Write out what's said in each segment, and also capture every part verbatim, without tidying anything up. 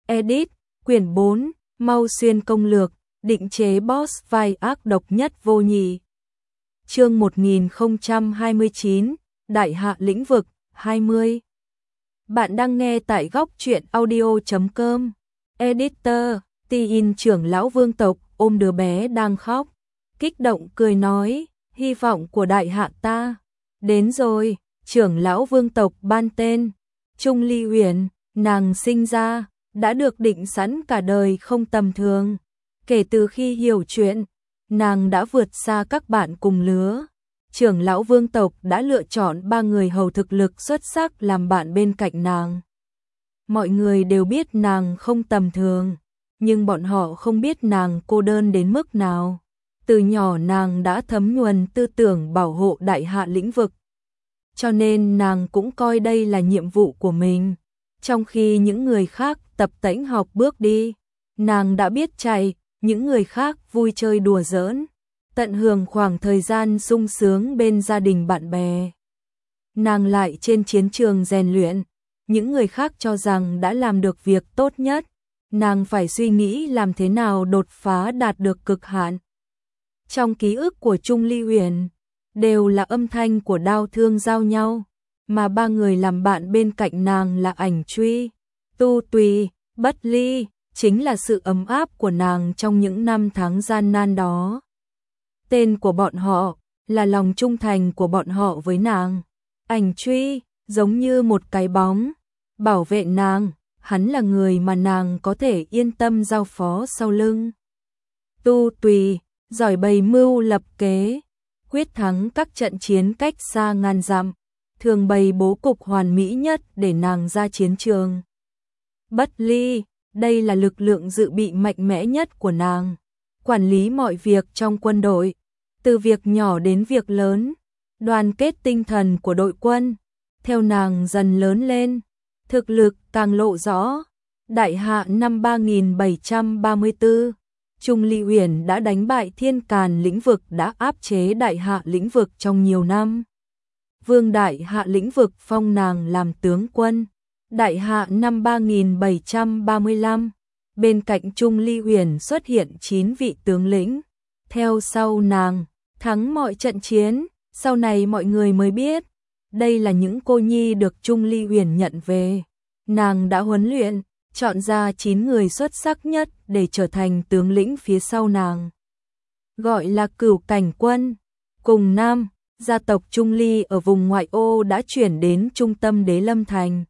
Edit, quyển bốn, Mau Xuyên công lược, định chế boss vai ác độc nhất vô nhị. Chương một nghìn không trăm hai mươi chín, Đại Hạ lĩnh vực, hai mươi. Bạn đang nghe tại góc truyện audio chấm com. Editor, Tin trưởng lão vương tộc ôm đứa bé đang khóc, kích động cười nói, hy vọng của Đại Hạ ta đến rồi. Trưởng lão vương tộc ban tên Trung Ly Uyển, nàng sinh ra đã được định sẵn cả đời không tầm thường. Kể từ khi hiểu chuyện, nàng đã vượt xa các bạn cùng lứa. Trưởng lão vương tộc đã lựa chọn ba người hầu thực lực xuất sắc làm bạn bên cạnh nàng. Mọi người đều biết nàng không tầm thường, nhưng bọn họ không biết nàng cô đơn đến mức nào. Từ nhỏ nàng đã thấm nhuần tư tưởng bảo hộ Đại Hạ lĩnh vực, cho nên nàng cũng coi đây là nhiệm vụ của mình. Trong khi những người khác tập tễnh học bước đi, nàng đã biết chạy, những người khác vui chơi đùa giỡn, tận hưởng khoảng thời gian sung sướng bên gia đình bạn bè. Nàng lại trên chiến trường rèn luyện, những người khác cho rằng đã làm được việc tốt nhất, nàng phải suy nghĩ làm thế nào đột phá đạt được cực hạn. Trong ký ức của Trung Ly Uyển, đều là âm thanh của đao thương giao nhau, mà ba người làm bạn bên cạnh nàng là Ảnh Truy, Tu Tùy, Bất Ly, chính là sự ấm áp của nàng trong những năm tháng gian nan đó. Tên của bọn họ là lòng trung thành của bọn họ với nàng. Ảnh Truy giống như một cái bóng bảo vệ nàng, hắn là người mà nàng có thể yên tâm giao phó sau lưng. Tu Tùy giỏi bày mưu lập kế, quyết thắng các trận chiến cách xa ngàn dặm, thường bày bố cục hoàn mỹ nhất để nàng ra chiến trường. Bất Ly, đây là lực lượng dự bị mạnh mẽ nhất của nàng, quản lý mọi việc trong quân đội, từ việc nhỏ đến việc lớn, đoàn kết tinh thần của đội quân. Theo nàng dần lớn lên, thực lực càng lộ rõ. Đại Hạ năm ba nghìn bảy trăm ba mươi tư, Trung Ly Uyển đã đánh bại Thiên Càn lĩnh vực đã áp chế Đại Hạ lĩnh vực trong nhiều năm. Vương Đại Hạ lĩnh vực phong nàng làm tướng quân. Đại Hạ năm ba nghìn bảy trăm ba mươi lăm, bên cạnh Trung Ly Uyển xuất hiện chín vị tướng lĩnh. Theo sau nàng, thắng mọi trận chiến, sau này mọi người mới biết, đây là những cô nhi được Trung Ly Uyển nhận về. Nàng đã huấn luyện, chọn ra chín người xuất sắc nhất để trở thành tướng lĩnh phía sau nàng, gọi là Cửu Cảnh Quân. Cùng năm, gia tộc Trung Ly ở vùng ngoại ô đã chuyển đến trung tâm Đế Lâm Thành.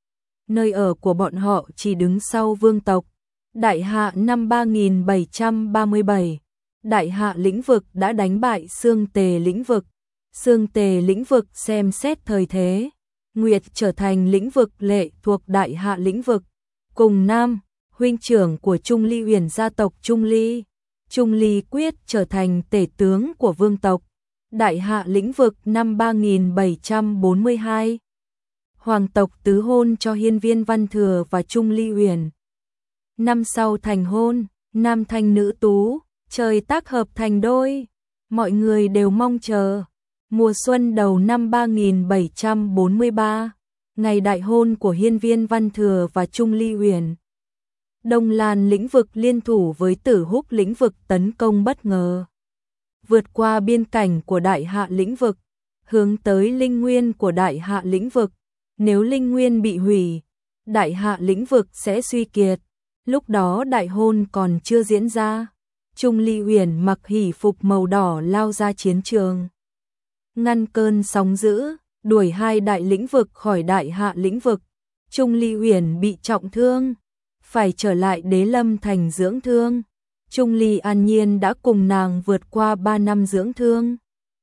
Nơi ở của bọn họ chỉ đứng sau vương tộc. Đại Hạ năm ba nghìn bảy trăm ba mươi bảy, Đại Hạ lĩnh vực đã đánh bại Xương Tề lĩnh vực. Xương Tề lĩnh vực xem xét thời thế, Nguyệt trở thành lĩnh vực lệ thuộc Đại Hạ lĩnh vực. Cùng năm, huynh trưởng của Trung Ly Uyển gia tộc Trung Ly, Trung Ly Quyết trở thành tể tướng của vương tộc. Đại Hạ lĩnh vực năm ba nghìn bảy trăm bốn mươi hai, hoàng tộc tứ hôn cho Hiên Viên Văn Thừa và Trung Ly Uyển. Năm sau thành hôn, nam thanh nữ tú, trời tác hợp thành đôi, mọi người đều mong chờ. Mùa xuân đầu năm ba nghìn bảy trăm bốn mươi ba, ngày đại hôn của Hiên Viên Văn Thừa và Trung Ly Uyển. Đông Lan lĩnh vực liên thủ với Tử Húc lĩnh vực tấn công bất ngờ, vượt qua biên cảnh của Đại Hạ lĩnh vực, hướng tới linh nguyên của Đại Hạ lĩnh vực. Nếu linh nguyên bị hủy, Đại Hạ lĩnh vực sẽ suy kiệt. Lúc đó đại hôn còn chưa diễn ra, Trung Ly Uyển mặc hỷ phục màu đỏ lao ra chiến trường, ngăn cơn sóng dữ, đuổi hai đại lĩnh vực khỏi Đại Hạ lĩnh vực. Trung Ly Uyển bị trọng thương, phải trở lại Đế Lâm Thành dưỡng thương. Trung Ly An Nhiên đã cùng nàng vượt qua ba năm dưỡng thương.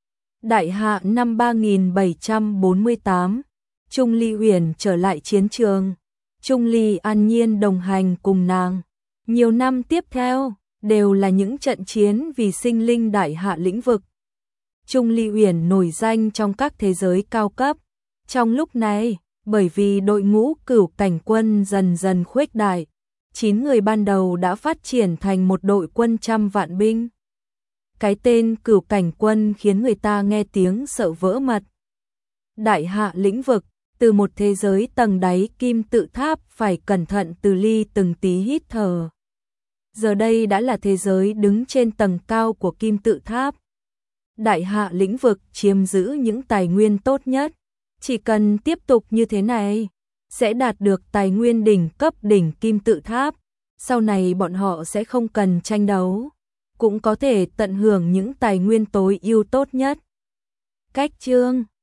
Đại Hạ năm ba nghìn bảy trăm bốn mươi tám, Trung Ly Uyển trở lại chiến trường. Trung Ly An Nhiên đồng hành cùng nàng. Nhiều năm tiếp theo, đều là những trận chiến vì sinh linh Đại Hạ lĩnh vực. Trung Ly Uyển nổi danh trong các thế giới cao cấp. Trong lúc này, bởi vì đội ngũ Cửu Cảnh Quân dần dần khuếch đại, chín người ban đầu đã phát triển thành một đội quân trăm vạn binh. Cái tên Cửu Cảnh Quân khiến người ta nghe tiếng sợ vỡ mật. Đại Hạ lĩnh vực, từ một thế giới tầng đáy kim tự tháp phải cẩn thận từ ly từng tí hít thở. Giờ đây đã là thế giới đứng trên tầng cao của kim tự tháp. Đại hạ lĩnh vực chiếm giữ những tài nguyên tốt nhất. Chỉ cần tiếp tục như thế này, sẽ đạt được tài nguyên đỉnh cấp đỉnh kim tự tháp. Sau này bọn họ sẽ không cần tranh đấu, cũng có thể tận hưởng những tài nguyên tối ưu tốt nhất. Cách chương